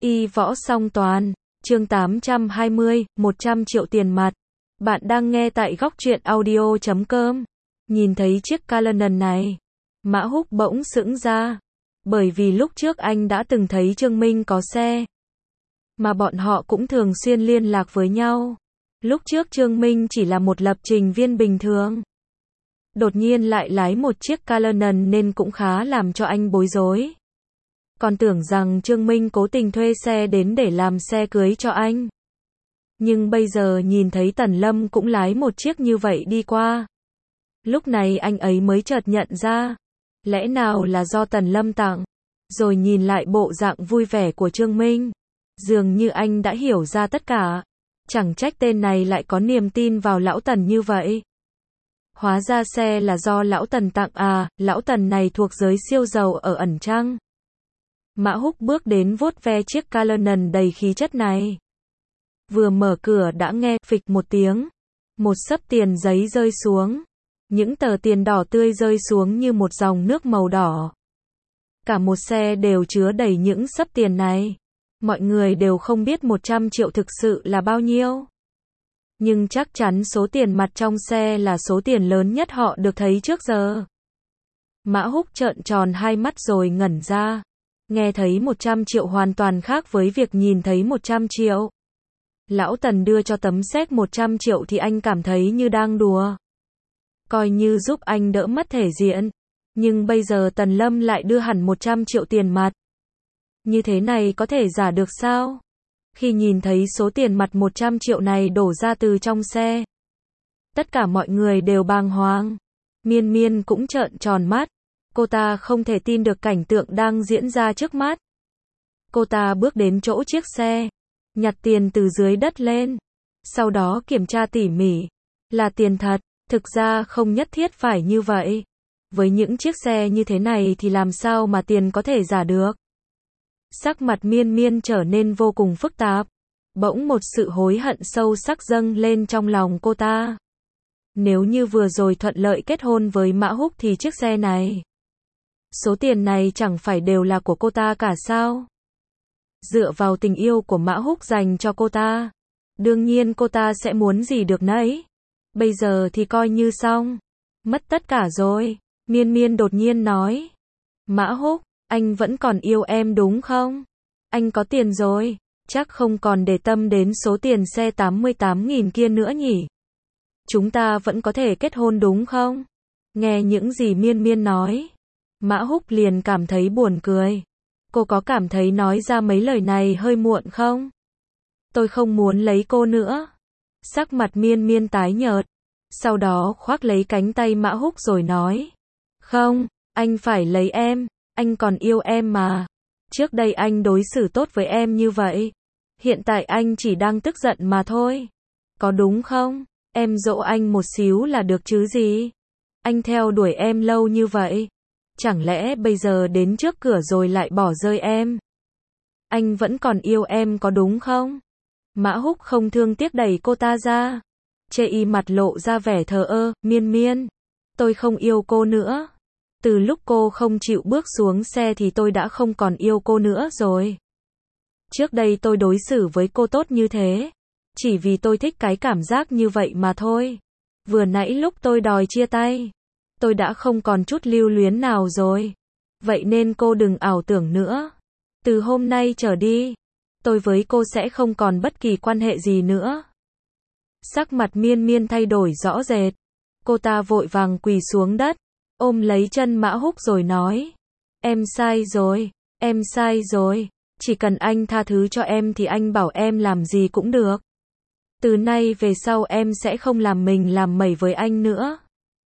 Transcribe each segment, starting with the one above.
Y võ song toàn, chương 820, 100 triệu tiền mặt. Bạn đang nghe tại góc truyện audio.com. Nhìn thấy chiếc Cullinan này, Mã Húc bỗng sững ra. Bởi vì lúc trước anh đã từng thấy Trương Minh có xe, mà bọn họ cũng thường xuyên liên lạc với nhau. Lúc trước Trương Minh chỉ là một lập trình viên bình thường, đột nhiên lại lái một chiếc Cullinan nên cũng khá làm cho anh bối rối. Còn tưởng rằng Trương Minh cố tình thuê xe đến để làm xe cưới cho anh. Nhưng bây giờ nhìn thấy Tần Lâm cũng lái một chiếc như vậy đi qua. Lúc này anh ấy mới chợt nhận ra, lẽ nào là do Tần Lâm tặng. Rồi nhìn lại bộ dạng vui vẻ của Trương Minh, dường như anh đã hiểu ra tất cả. Chẳng trách tên này lại có niềm tin vào lão Tần như vậy. Hóa ra xe là do lão Tần tặng à, lão Tần này thuộc giới siêu giàu ở ẩn trăng. Mã Húc bước đến vuốt ve chiếc Cullinan đầy khí chất này. Vừa mở cửa đã nghe phịch một tiếng, một xấp tiền giấy rơi xuống. Những tờ tiền đỏ tươi rơi xuống như một dòng nước màu đỏ. Cả một xe đều chứa đầy những xấp tiền này. Mọi người đều không biết 100 triệu thực sự là bao nhiêu. Nhưng chắc chắn số tiền mặt trong xe là số tiền lớn nhất họ được thấy trước giờ. Mã Húc trợn tròn hai mắt rồi ngẩn ra. Nghe thấy 100 triệu hoàn toàn khác với việc nhìn thấy 100 triệu. Lão Tần đưa cho tấm séc 100 triệu thì anh cảm thấy như đang đùa. Coi như giúp anh đỡ mất thể diện. Nhưng bây giờ Tần Lâm lại đưa hẳn 100 triệu tiền mặt. Như thế này có thể giả được sao? Khi nhìn thấy số tiền mặt 100 triệu này đổ ra từ trong xe, tất cả mọi người đều bàng hoàng. Miên Miên cũng trợn tròn mắt. Cô ta không thể tin được cảnh tượng đang diễn ra trước mắt. Cô ta bước đến chỗ chiếc xe, nhặt tiền từ dưới đất lên, sau đó kiểm tra tỉ mỉ. Là tiền thật, thực ra không nhất thiết phải như vậy. Với những chiếc xe như thế này thì làm sao mà tiền có thể giả được? Sắc mặt Miên Miên trở nên vô cùng phức tạp. Bỗng một sự hối hận sâu sắc dâng lên trong lòng cô ta. Nếu như vừa rồi thuận lợi kết hôn với Mã Húc thì chiếc xe này, số tiền này chẳng phải đều là của cô ta cả sao? Dựa vào tình yêu của Mã Húc dành cho cô ta, đương nhiên cô ta sẽ muốn gì được nấy. Bây giờ thì coi như xong. Mất tất cả rồi. Miên Miên đột nhiên nói. Mã Húc, anh vẫn còn yêu em đúng không? Anh có tiền rồi, chắc không còn để tâm đến số tiền xe 88.000 kia nữa nhỉ? Chúng ta vẫn có thể kết hôn đúng không? Nghe những gì Miên Miên nói, Mã Húc liền cảm thấy buồn cười. Cô có cảm thấy nói ra mấy lời này hơi muộn không? Tôi không muốn lấy cô nữa. Sắc mặt Miên Miên tái nhợt, sau đó khoác lấy cánh tay Mã Húc rồi nói. Không, anh phải lấy em, anh còn yêu em mà. Trước đây anh đối xử tốt với em như vậy. Hiện tại anh chỉ đang tức giận mà thôi. Có đúng không? Em dỗ anh một xíu là được chứ gì? Anh theo đuổi em lâu như vậy. Chẳng lẽ bây giờ đến trước cửa rồi lại bỏ rơi em? Anh vẫn còn yêu em có đúng không? Mã Húc không thương tiếc đẩy cô ta ra. Chê y mặt lộ ra vẻ thờ ơ. Miên Miên, tôi không yêu cô nữa. Từ lúc cô không chịu bước xuống xe thì tôi đã không còn yêu cô nữa rồi. Trước đây tôi đối xử với cô tốt như thế, chỉ vì tôi thích cái cảm giác như vậy mà thôi. Vừa nãy lúc tôi đòi chia tay, tôi đã không còn chút lưu luyến nào rồi. Vậy nên cô đừng ảo tưởng nữa. Từ hôm nay trở đi, tôi với cô sẽ không còn bất kỳ quan hệ gì nữa. Sắc mặt Miên Miên thay đổi rõ rệt. Cô ta vội vàng quỳ xuống đất, ôm lấy chân Mã Húc rồi nói. Em sai rồi, em sai rồi. Chỉ cần anh tha thứ cho em thì anh bảo em làm gì cũng được. Từ nay về sau em sẽ không làm mình làm mẩy với anh nữa.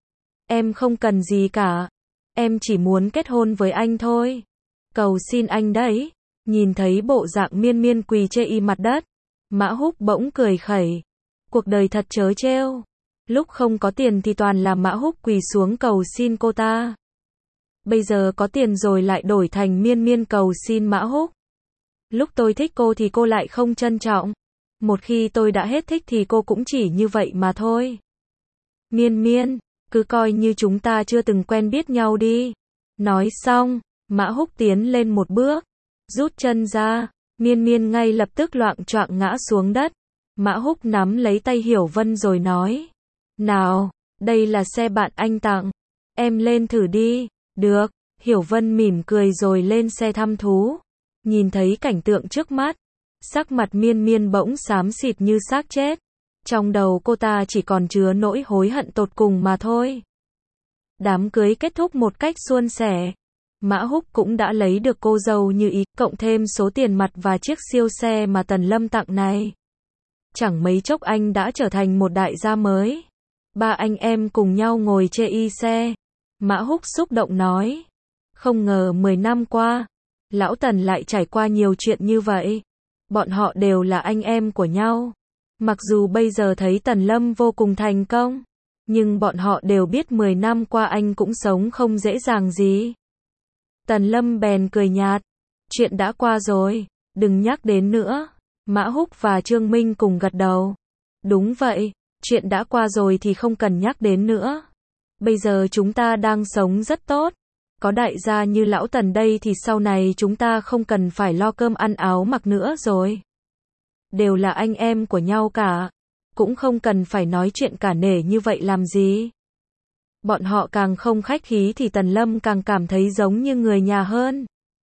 Em không cần gì cả. Em chỉ muốn kết hôn với anh thôi. Cầu xin anh đấy. Nhìn thấy bộ dạng Miên Miên quỳ chê y mặt đất, Mã Húc bỗng cười khẩy. Cuộc đời thật trớ trêu. Lúc không có tiền thì toàn là Mã Húc quỳ xuống cầu xin cô ta. Bây giờ có tiền rồi lại đổi thành Miên Miên cầu xin Mã Húc. Lúc tôi thích cô thì cô lại không trân trọng. Một khi tôi đã hết thích thì cô cũng chỉ như vậy mà thôi. Miên Miên, cứ coi như chúng ta chưa từng quen biết nhau đi. Nói xong, Mã Húc tiến lên một bước, rút chân ra, Miên Miên ngay lập tức loạng choạng ngã xuống đất. Mã Húc nắm lấy tay Hiểu Vân rồi nói. Nào, đây là xe bạn anh tặng. Em lên thử đi. Được, Hiểu Vân mỉm cười rồi lên xe thăm thú. Nhìn thấy cảnh tượng trước mắt, sắc mặt Miên Miên bỗng xám xịt như xác chết. Trong đầu cô ta chỉ còn chứa nỗi hối hận tột cùng mà thôi. Đám cưới kết thúc một cách suôn sẻ. Mã Húc cũng đã lấy được cô dâu như ý, cộng thêm số tiền mặt và chiếc siêu xe mà Tần Lâm tặng này. Chẳng mấy chốc anh đã trở thành một đại gia mới. Ba anh em cùng nhau ngồi chê y xe. Mã Húc xúc động nói. Không ngờ 10 năm qua, lão Tần lại trải qua nhiều chuyện như vậy. Bọn họ đều là anh em của nhau. Mặc dù bây giờ thấy Tần Lâm vô cùng thành công, nhưng bọn họ đều biết 10 năm qua anh cũng sống không dễ dàng gì. Tần Lâm bèn cười nhạt. Chuyện đã qua rồi, đừng nhắc đến nữa. Mã Húc và Trương Minh cùng gật đầu. Đúng vậy, chuyện đã qua rồi thì không cần nhắc đến nữa. Bây giờ chúng ta đang sống rất tốt. Có đại gia như lão Tần đây thì sau này chúng ta không cần phải lo cơm ăn áo mặc nữa rồi. Đều là anh em của nhau cả. Cũng không cần phải nói chuyện cả nể như vậy làm gì. Bọn họ càng không khách khí thì Tần Lâm càng cảm thấy giống như người nhà hơn.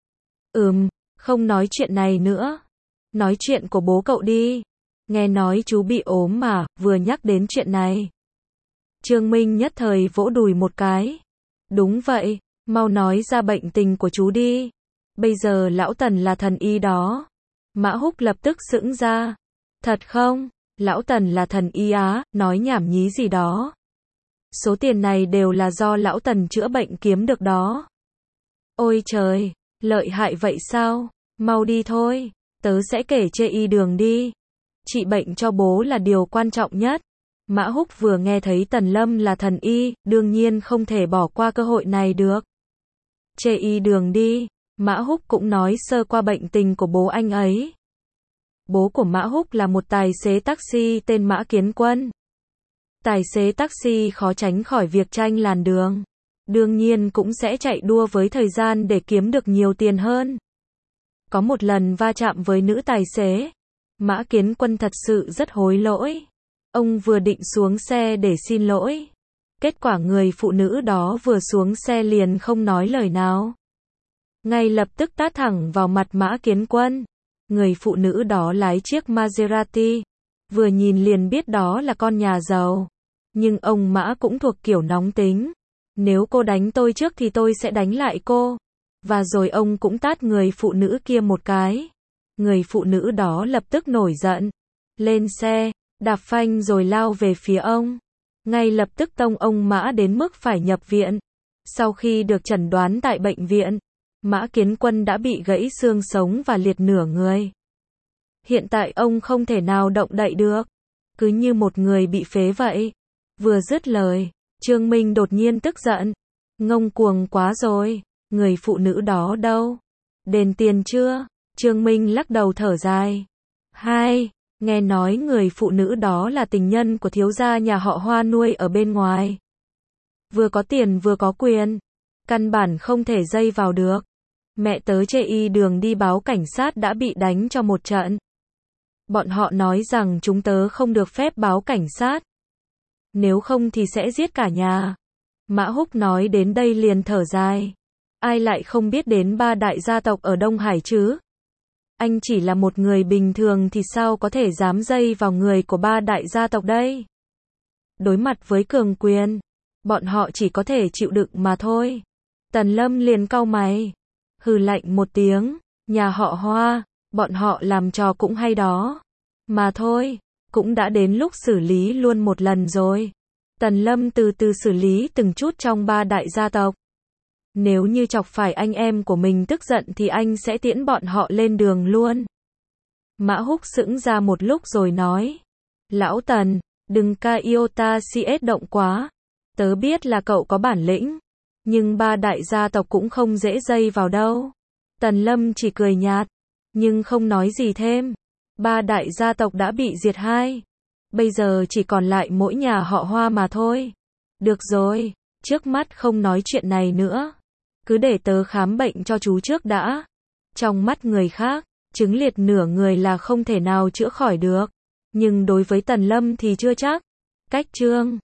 Không nói chuyện này nữa. Nói chuyện của bố cậu đi. Nghe nói chú bị ốm mà, vừa nhắc đến chuyện này. Trương Minh nhất thời vỗ đùi một cái. Đúng vậy, mau nói ra bệnh tình của chú đi. Bây giờ lão Tần là thần y đó. Mã Húc lập tức sững ra. Thật không? Lão Tần là thần y á, nói nhảm nhí gì đó. Số tiền này đều là do lão Tần chữa bệnh kiếm được đó. Ôi trời, lợi hại vậy sao? Mau đi thôi, tớ sẽ kể chê y đường đi. Trị bệnh cho bố là điều quan trọng nhất. Mã Húc vừa nghe thấy Tần Lâm là thần y, đương nhiên không thể bỏ qua cơ hội này được. Chê y đường đi, Mã Húc cũng nói sơ qua bệnh tình của bố anh ấy. Bố của Mã Húc là một tài xế taxi tên Mã Kiến Quân. Tài xế taxi khó tránh khỏi việc tranh làn đường. Đương nhiên cũng sẽ chạy đua với thời gian để kiếm được nhiều tiền hơn. Có một lần va chạm với nữ tài xế. Mã Kiến Quân thật sự rất hối lỗi. Ông vừa định xuống xe để xin lỗi. Kết quả người phụ nữ đó vừa xuống xe liền không nói lời nào. Ngay lập tức tát thẳng vào mặt Mã Kiến Quân. Người phụ nữ đó lái chiếc Maserati. Vừa nhìn liền biết đó là con nhà giàu. Nhưng ông Mã cũng thuộc kiểu nóng tính. Nếu cô đánh tôi trước thì tôi sẽ đánh lại cô. Và rồi ông cũng tát người phụ nữ kia một cái. Người phụ nữ đó lập tức nổi giận. Lên xe, đạp phanh rồi lao về phía ông. Ngay lập tức tông ông Mã đến mức phải nhập viện. Sau khi được chẩn đoán tại bệnh viện, Mã Kiến Quân đã bị gãy xương sống và liệt nửa người. Hiện tại ông không thể nào động đậy được. Cứ như một người bị phế vậy. Vừa dứt lời, Trương Minh đột nhiên tức giận. Ngông cuồng quá rồi, người phụ nữ đó đâu? Đền tiền chưa? Trương Minh lắc đầu thở dài. Nghe nói người phụ nữ đó là tình nhân của thiếu gia nhà họ Hoa nuôi ở bên ngoài. Vừa có tiền vừa có quyền. Căn bản không thể dây vào được. Mẹ tớ chê y đường đi báo cảnh sát đã bị đánh cho một trận. Bọn họ nói rằng chúng tớ không được phép báo cảnh sát. Nếu không thì sẽ giết cả nhà. Mã Húc nói đến đây liền thở dài. Ai lại không biết đến ba đại gia tộc ở Đông Hải chứ? Anh chỉ là một người bình thường thì sao có thể dám dây vào người của ba đại gia tộc đây? Đối mặt với cường quyền, bọn họ chỉ có thể chịu đựng mà thôi. Tần Lâm liền cau mày. Hừ lạnh một tiếng. Nhà họ Hoa, bọn họ làm trò cũng hay đó. Mà thôi, cũng đã đến lúc xử lý luôn một lần rồi. Tần Lâm từ từ xử lý từng chút trong ba đại gia tộc. Nếu như chọc phải anh em của mình tức giận thì anh sẽ tiễn bọn họ lên đường luôn. Mã Húc sững ra một lúc rồi nói. Lão Tần, đừng ca iota cs động quá. Tớ biết là cậu có bản lĩnh. Nhưng ba đại gia tộc cũng không dễ dây vào đâu. Tần Lâm chỉ cười nhạt. Nhưng không nói gì thêm. Ba đại gia tộc đã bị diệt hai. Bây giờ chỉ còn lại mỗi nhà họ Hoa mà thôi. Được rồi, trước mắt không nói chuyện này nữa. Cứ để tớ khám bệnh cho chú trước đã. Trong mắt người khác, Chứng liệt nửa người là không thể nào chữa khỏi được. Nhưng đối với Tần Lâm thì chưa chắc. Cách chương